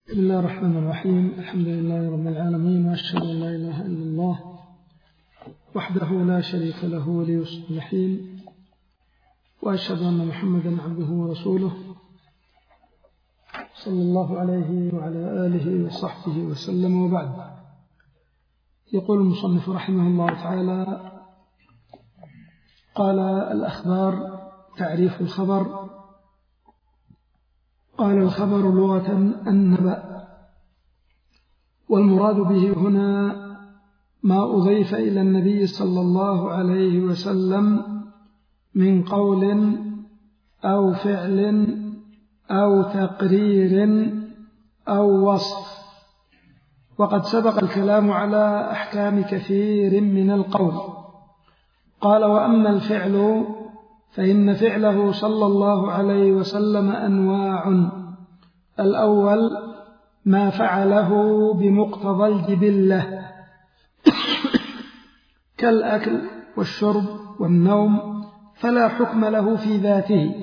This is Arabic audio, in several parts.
بسم الله الرحمن الرحيم. الحمد لله رب العالمين، وأشهد أن لا إله إلا الله وحده لا شريك له ولي الصالحين، وأشهد أن محمدا عبده ورسوله صلى الله عليه وعلى آله وصحبه وسلم. وبعد، يقول المصنف رحمه الله تعالى: قال: الأخبار. تعريف الخبر. قال: الخبر لغة النبأ، والمراد به هنا ما أضيف إلى النبي صلى الله عليه وسلم من قول أو فعل أو تقرير أو وصف. وقد سبق الكلام على أحكام كثير من القول. قال: وأما الفعل فإن فعله صلى الله عليه وسلم أنواع. الأول ما فعله بمقتضى الجبلة كالأكل والشرب والنوم، فلا حكم له في ذاته،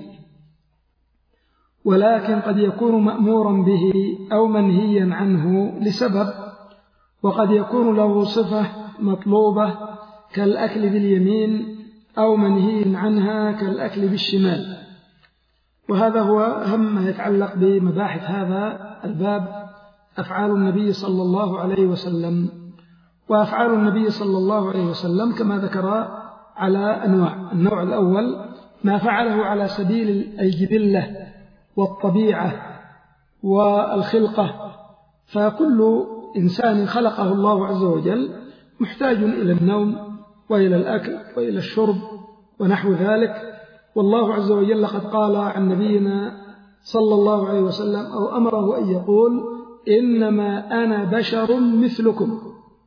ولكن قد يكون مأمورا به أو منهيا عنه لسبب، وقد يكون له صفة مطلوبة كالأكل باليمين، أو منهي عنها كالأكل بالشمال. وهذا هو أهم ما يتعلق بمباحث هذا الباب: أفعال النبي صلى الله عليه وسلم. وأفعال النبي صلى الله عليه وسلم كما ذكر على أنواع. النوع الأول ما فعله على سبيل الجبلة والطبيعة والخلقة، فكل إنسان خلقه الله عز وجل محتاج إلى النوم وإلى الأكل وإلى الشرب ونحو ذلك. والله عز وجل قد قال عن نبينا صلى الله عليه وسلم أو أمره أن يقول: إنما أنا بشر مثلكم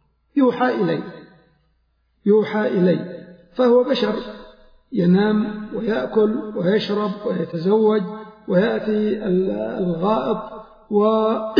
يوحى إلي. فهو بشر ينام ويأكل ويشرب ويتزوج ويأتي الغائط، وما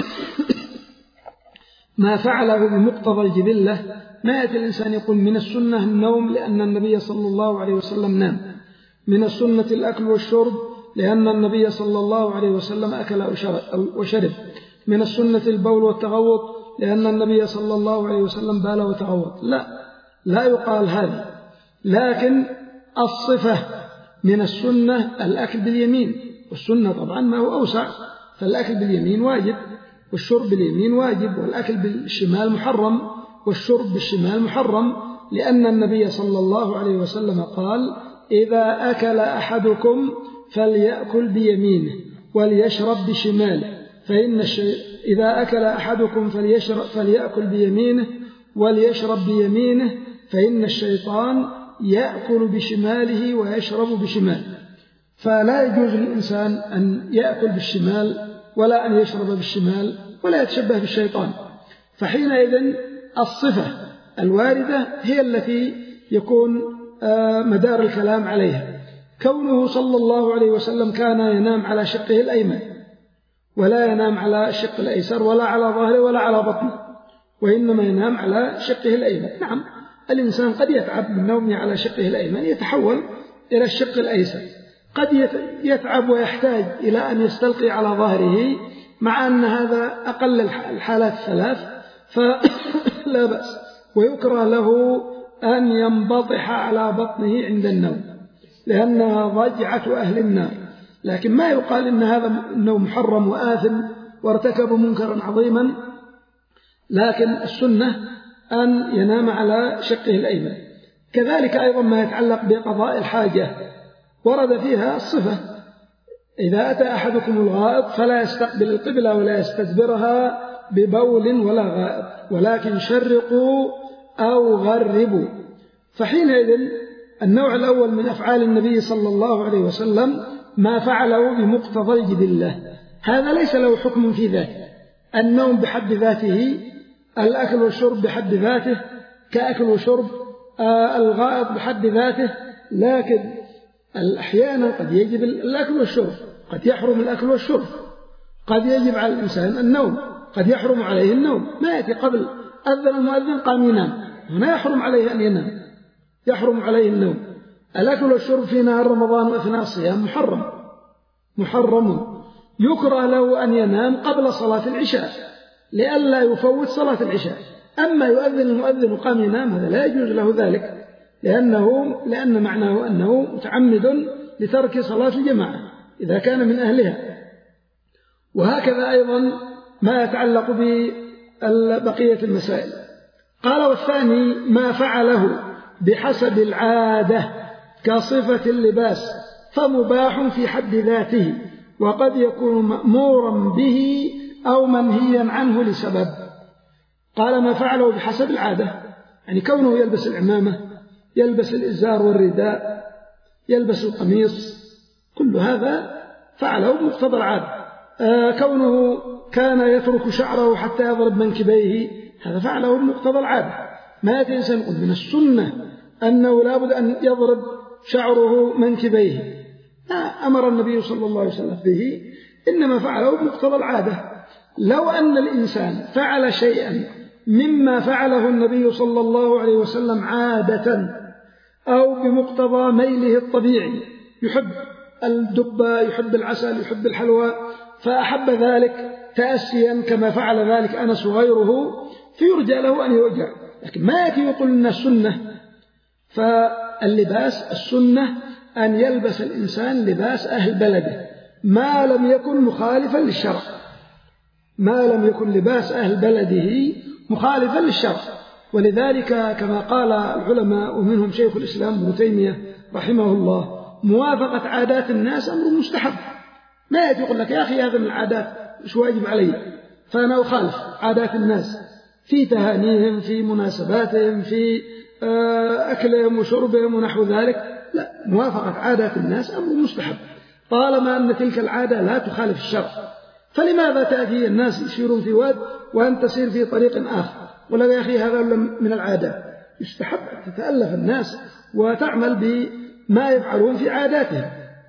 فعله بمقتضى الجبلة. ما يأتي الإنسان يقول من السنة النوم لأن النبي صلى الله عليه وسلم نام، من السنة الأكل والشرب لأن النبي صلى الله عليه وسلم أكل وشرب، من السنة البول والتغوط لأن النبي صلى الله عليه وسلم بال وتغوط. لا يقال هذا. لكن الصفة من السنة الأكل باليمين، والسنة طبعا ما هو أوسع، فالأكل باليمين واجب، والشرب باليمين واجب، والأكل بالشمال محرم، والشرب بالشمال محرم، لأن النبي صلى الله عليه وسلم قال: إذا أكل أحدكم فليأكل بيمينه وليشرب بشماله، إذا أكل أحدكم فليأكل بيمينه وليشرب بيمينه، فإن الشيطان يأكل بشماله ويشرب بشماله. فلا يجوز للإنسان أن يأكل بالشمال ولا أن يشرب بالشمال ولا يتشبه بالشيطان. فحينئذ الصفة الواردة هي التي يكون مدار الكلام عليها. كونه صلى الله عليه وسلم كان ينام على شقه الأيمن، ولا ينام على الشق الأيسر ولا على ظهره ولا على بطنه، وإنما ينام على شقه الأيمن. نعم، الإنسان قد يتعب من نومه على شقه الأيمن يتحول إلى الشق الأيسر، قد يتعب ويحتاج إلى أن يستلقي على ظهره، مع أن هذا أقل الحالات الثلاث، فلا بأس. ويكره له أن ينبطح على بطنه عند النوم لأنها ضجعة أهل النار، لكن ما يقال إن هذا النوم محرم وآثم وارتكب منكرا عظيما. لكن السنة أن ينام على شقه الأيمن. كذلك أيضا ما يتعلق بقضاء الحاجة ورد فيها الصفة: إذا أتى أحدكم الغائط فلا يستقبل القبلة ولا يستدبرها ببول ولا غائط، ولكن شرقوا أو غربوا. فحينئذ النوع الأول من أفعال النبي صلى الله عليه وسلم ما فعله بمقتضى الجبلة، هذا ليس له حكم في ذاته. النوم بحد ذاته، الأكل والشرب بحد ذاته كأكل وشرب، الغائط بحد ذاته. لكن أحيانا قد يجب الأكل والشرب، قد يحرم الأكل والشرب، قد يجب على الإنسان النوم، قد يحرم عليه النوم. ما يأتي قبل أذن المؤذن قام ينام، هنا يحرم عليه أن ينام، يحرم عليه النوم. الأكل والشرب في نهار رمضان وأثناء الصيام محرم. يكره له أن ينام قبل صلاة العشاء لئلا يفوت صلاة العشاء. أما يؤذن المؤذن وقام ينام هذا لا يجوز له ذلك، لأن معناه أنه متعمد لترك صلاة الجماعة إذا كان من أهلها. وهكذا أيضا ما يتعلق ببقية المسائل. قال: والثاني ما فعله بحسب العادة كصفة اللباس فمباح في حد ذاته، وقد يكون مأمورا به أو منهيا عنه لسبب. قال: ما فعله بحسب العادة، يعني كونه يلبس العمامة، يلبس الإزار والرداء، يلبس القميص، كل هذا فعله بمقتضى العادة. كونه كان يترك شعره حتى يضرب منكبيه، هذا فعله بمقتضى العادة. ما يأتي إنسان يقول من السنة أنه لا بد أن يضرب شعره منكبيه، لا أمر النبي صلى الله عليه وسلم به، إنما فعله بمقتضى العادة. لو أن الإنسان فعل شيئا مما فعله النبي صلى الله عليه وسلم عادة أو بمقتضى ميله الطبيعي، يحب الدبة، يحب العسل، يحب الحلوى، فأحب ذلك تأسيا كما فعل ذلك أنس وغيره، فيرجى له أن يؤجر. لكن ما يأتي يقول لنا السنة. فاللباس السنة أن يلبس الإنسان لباس أهل بلده ما لم يكن مخالفا للشرع، ما لم يكن لباس أهل بلده مخالفا للشرع. ولذلك كما قال العلماء ومنهم شيخ الإسلام ابن تيمية رحمه الله: موافقة عادات الناس أمر مستحب. ما يقول لك يا أخي هذا من العادات مش واجب علي، فأنا أخالف عادات الناس في تهانيهم، في مناسباتهم، في أكلهم وشربهم ونحو ذلك. لا، موافقة عادات الناس أمر مستحب طالما أن تلك العادة لا تخالف الشرع. فلماذا تأتي الناس يسيرون في واد وأن تسير في طريق آخر؟ ولا يا أخي هذا من العادات. يستحب أن تتألف الناس وتعمل بما يفعلون في عاداتهم،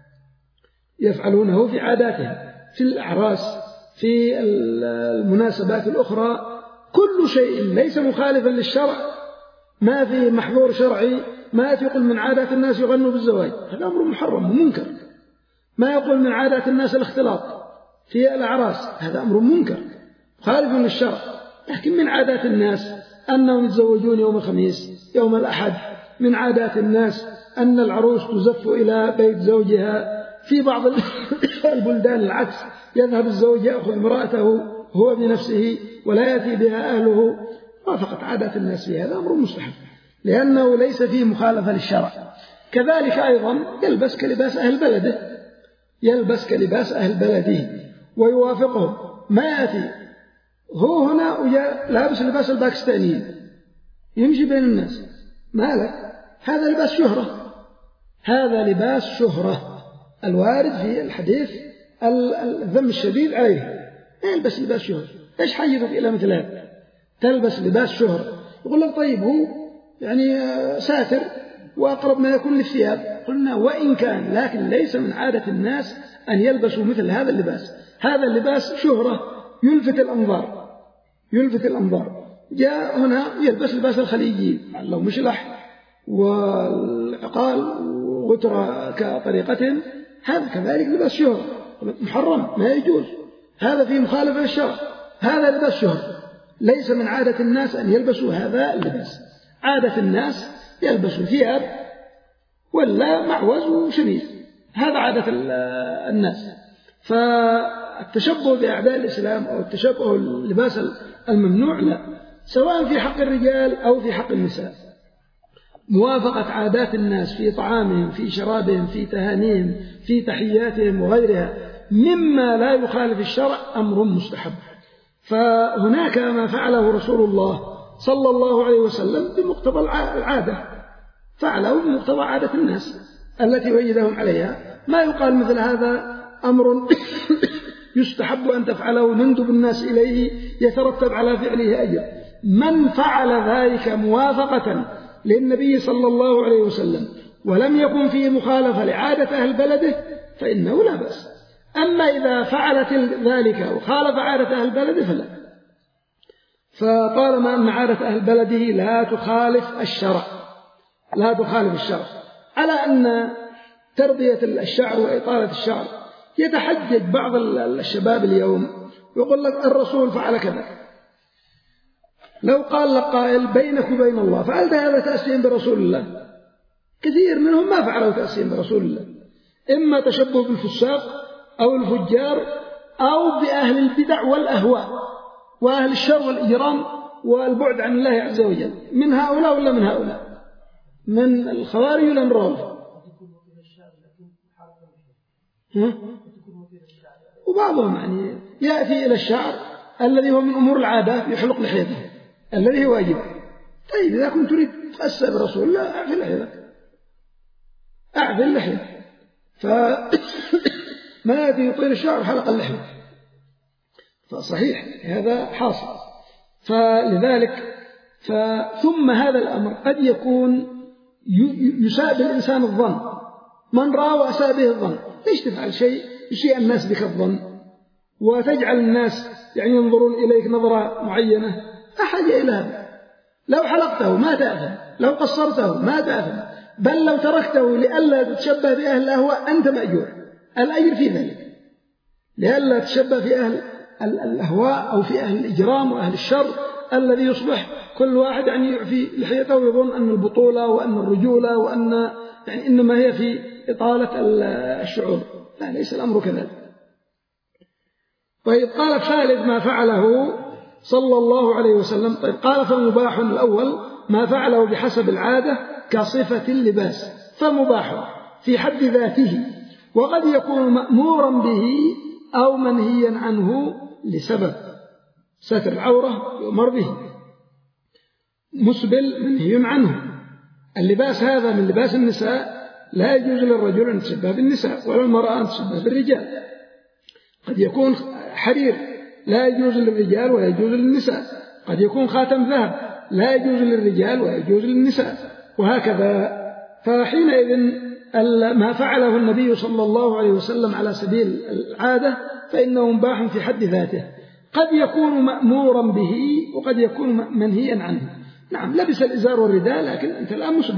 يفعلونه في عاداتهم، في الأعراس، في المناسبات الأخرى، كل شيء ليس مخالفا للشرع، ما في محظور شرعي. ما يقول من عادات الناس يغنوا بالزواج، هذا أمر محرم ومنكر. ما يقول من عادات الناس الاختلاط في الأعراس، هذا أمر منكر خالف للشرع. لكن من عادات الناس أنهم يتزوجون يوم الخميس، يوم الأحد. من عادات الناس أن العروس تزف إلى بيت زوجها. في بعض البلدان العكس، يذهب الزوج يأخذ امرأته هو بنفسه ولا يأتي بها أهله. وافقت عادات الناس في هذا أمر مستحب لأنه ليس فيه مخالفة للشرع. كذلك أيضا يلبس كلباس أهل بلده، يلبس كلباس أهل بلده ويوافقهم. ما يأتي هو هنا لابس لباس الباكستانيين يمشي بين الناس، ما لك؟ هذا لباس شهرة، هذا لباس شهرة الوارد في الحديث الذم الشديد عليه. يلبس لباس شهرة، إيش حيثك إلى مثل هذا؟ تلبس لباس شهرة. يقول لك طيب هو يعني ساتر وأقرب ما يكون للثياب. قلنا وإن كان، لكن ليس من عادة الناس أن يلبسوا مثل هذا اللباس. هذا اللباس شهرة يلفت الأنظار، يلفت الأنظار. جاء هنا يلبس لباس الخليجيين، لو مشلح والعقال وغترة كطريقتهم، هذا كذلك لباس شهرة محرم، ما يجوز، هذا فيه مخالفة للشرع. هذا لباس شهرة ليس من عادة الناس أن يلبسوا هذا اللباس. عادة الناس يلبسوا ثياب ولا معوز وشميز، هذا عادة الناس. فالتشبه بأعداء الإسلام أو التشبه اللباس الممنوع لا، سواء في حق الرجال أو في حق النساء. موافقة عادات الناس في طعامهم، في شرابهم، في تهانيهم، في تحياتهم وغيرها مما لا يخالف الشرع أمر مستحب. فهناك ما فعله رسول الله صلى الله عليه وسلم بمقتضى العادة، فعله بمقتضى عادة الناس التي وجدهم عليها. ما يقال مثل هذا أمر يستحب أن تفعله نندب الناس إليه يترتب على فعله أجر. من فعل ذلك موافقة للنبي صلى الله عليه وسلم ولم يكن فيه مخالفة لعادة أهل بلده فإنه لا بأس. أما إذا فعلت ذلك وخالف عادة أهل بلده فلا. فطالما أن عادة أهل بلده لا تخالف الشرع، لا تخالف الشرع، على أن تربية الشعر وإطالة الشعر يتحجج بعض الشباب اليوم ويقول لك الرسول فعل كذا. لو قال لك قائل بينك وبين الله فعلت هذا تأسيا برسول الله، كثير منهم ما فعلوا تأسيا برسول الله، إما تشبه بالفساق أو الفجار أو بأهل البدع والأهواء وأهل الشر والإجرام والبعد عن الله عز وجل، من هؤلاء ولا من هؤلاء، من الخوارج ولا من الروافض. وبعضهم يعني يأتي إلى الشعر الذي هو من أمور العادة يحلق لحيته الذي هو واجب. طيب إذا كنت تريد تأسى برسول الله أعفل لحيتك، أعفل لحيتك. فما يأتي يطيل الشعر حلق اللحية، فصحيح هذا حاصل. فلذلك ثم هذا الأمر قد يكون يساء بالإنسان الظن، من رأى وأساء به الظن. ليش تفعل شيء يشيء الناس بك الظن وتجعل الناس يعني ينظرون إليك نظرة معينة؟ لا حاجة إلى هذا. لو حلقته ما تأثم، لو قصرته ما تأثم، بل لو تركته لئلا تتشبه بأهل الأهواء أنت مأجور، الأجر في ذلك، لئلا تتشبه في أهل الأهواء أو في أهل الإجرام وأهل الشر الذي يصبح كل واحد يعني يعفي لحيته ويظن أن البطولة وأن الرجولة وأن يعني إنما هي في إطالة الشعور. لا، ليس الأمر كذلك. طيب قال الثالث ما فعله صلى الله عليه وسلم. طيب قال فمباح الأول ما فعله بحسب العادة كصفة اللباس، فمباح في حد ذاته، وقد يكون مأمورا به أو منهيا عنه لسبب. ستر العورة يؤمر به، مسبل منهي عنه. اللباس هذا من لباس النساء، لا يجوز للرجل أن يتشبه بالنساء ولا المرأة أن تتشبه بالرجال. قد يكون حرير لا يجوز للرجال ولا يجوز للنساء، قد يكون خاتم ذهب لا يجوز للرجال ولا يجوز للنساء، وهكذا. فحينئذ ما فعله النبي صلى الله عليه وسلم على سبيل العادة فإنه مباح في حد ذاته، قد يكون مأمورا به وقد يكون منهيا عنه. نعم، لبس الإزار والرداء، لكن أنت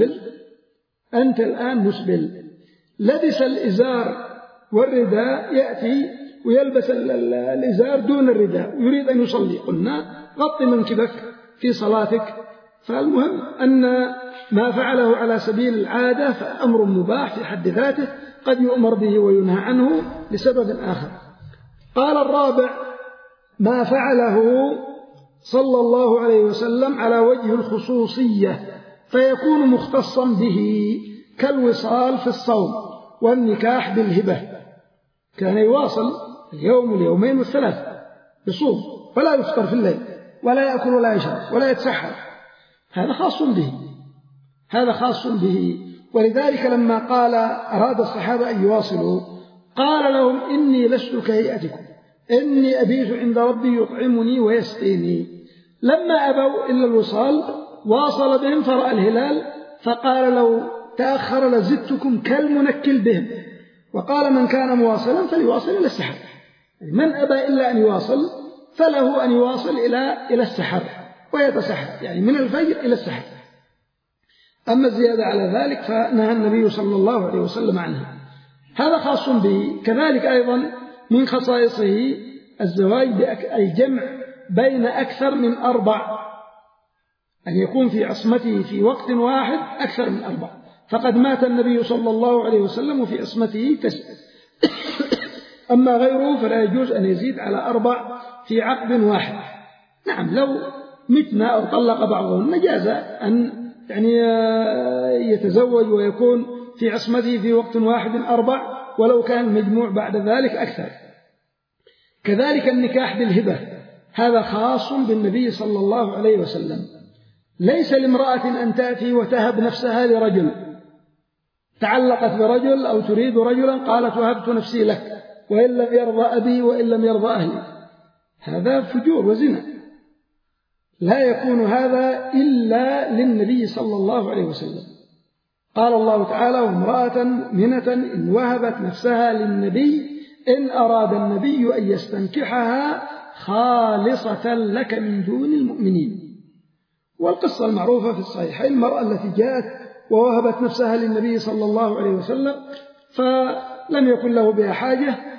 الآن مسبل، لبس الإزار والرداء، يأتي ويلبس الإزار دون الرداء ويريد أن يصلي، قلنا غطي منكبك في صلاتك. فالمهم أن ما فعله على سبيل العادة فأمر مباح في حد ذاته، قد يؤمر به وينهى عنه لسبب آخر. قال الرابع ما فعله صلى الله عليه وسلم على وجه الخصوصية فيكون مختصا به، كالوصال في الصوم والنكاح بالهبة. كان يواصل اليوم واليومين والثلاث يصوم ولا يفطر في الليل ولا يأكل ولا يشرب ولا يتسحر، هذا خاص به. ولذلك لما أراد الصحابة أن يواصلوا قال لهم إني لست كهيئتكم، إني أبيت عند ربي يطعمني ويسقيني. لما أبوا إلا الوصال واصل بهم فرأى الهلال فقال لو تأخر لزدتكم كالمنكل بهم. وقال من كان مواصلا فليواصل إلى السحر، من أبى إلا أن يواصل فله أن يواصل إلى السحر ويتسحر، يعني من الفجر إلى السحر. أما الزيادة على ذلك فنهى النبي صلى الله عليه وسلم عنها، هذا خاص به. كذلك أيضا من خصائصه الزواج بالجمع بين أكثر من 4، أن يكون في عصمته في وقت واحد أكثر من 4. فقد مات النبي صلى الله عليه وسلم وفي عصمته 9، أما غيره فلا يجوز أن يزيد على 4 في عقد واحد. نعم، لو متنا أو طلق بعضهم جاز أن يعني يتزوج ويكون في عصمته في وقت واحد 4، ولو كان المجموع بعد ذلك أكثر. كذلك النكاح بالهبة، هذا خاص بالنبي صلى الله عليه وسلم. ليس لامرأة أن تأتي وتهب نفسها لرجل، تعلقت برجل أو تريد رجلا قالت وهبت نفسي لك وإن لم يرضى أبي وإن لم يرضى أهلي، هذا فجور وزنا. لا يكون هذا إلا للنبي صلى الله عليه وسلم. قال الله تعالى وامرأة مؤمنة إن وهبت نفسها للنبي إن أراد النبي أن يستنكحها خالصة لك من دون المؤمنين. والقصة المعروفة في الصحيحين، المرأة التي جاءت ووهبت نفسها للنبي صلى الله عليه وسلم فلم يكن له بها حاجة،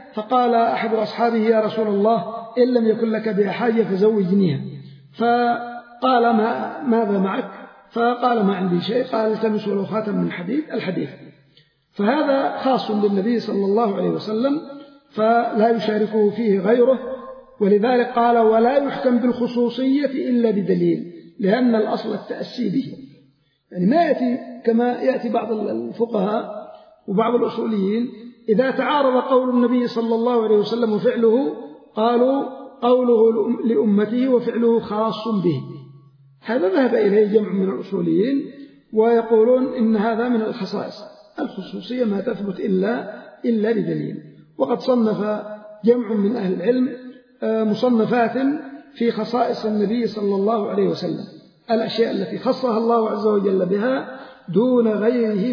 فقال أحد أصحابه يا رسول الله إن لم يكن لك بها حاجة فزوجنيها. فقال ماذا معك؟ فقال ما عندي شيء. قال التمس ولو خاتم من حديد الحديث. فهذا خاص بالنبي صلى الله عليه وسلم فلا يشاركه فيه غيره. ولذلك قال ولا يحكم بالخصوصية إلا بدليل، لأن الأصل التأسي به. يعني ما يأتي كما يأتي بعض الفقهاء وبعض الأصوليين إذا تعارض قول النبي صلى الله عليه وسلم وفعله قالوا قوله لأمته وفعله خاص به. هذا ذهب إليه جمع من الأصوليين ويقولون إن هذا من الخصائص. الخصوصية ما تثبت إلا بدليل. وقد صنف جمع من أهل العلم مصنفات في خصائص النبي صلى الله عليه وسلم، الأشياء التي خصها الله عز وجل بها دون غيره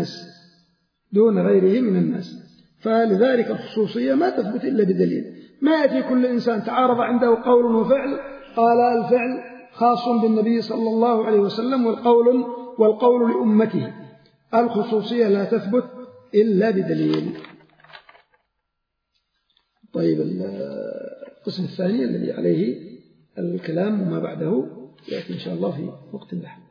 من الناس. فلذلك الخصوصية ما تثبت إلا بدليل. ما يأتي كل إنسان تعارض عنده قول وفعل قال الفعل خاص بالنبي صلى الله عليه وسلم والقول لأمته. الخصوصية لا تثبت إلا بدليل. طيب القسم الثاني الذي عليه الكلام وما بعده يأتي إن شاء الله في وقت لاحق.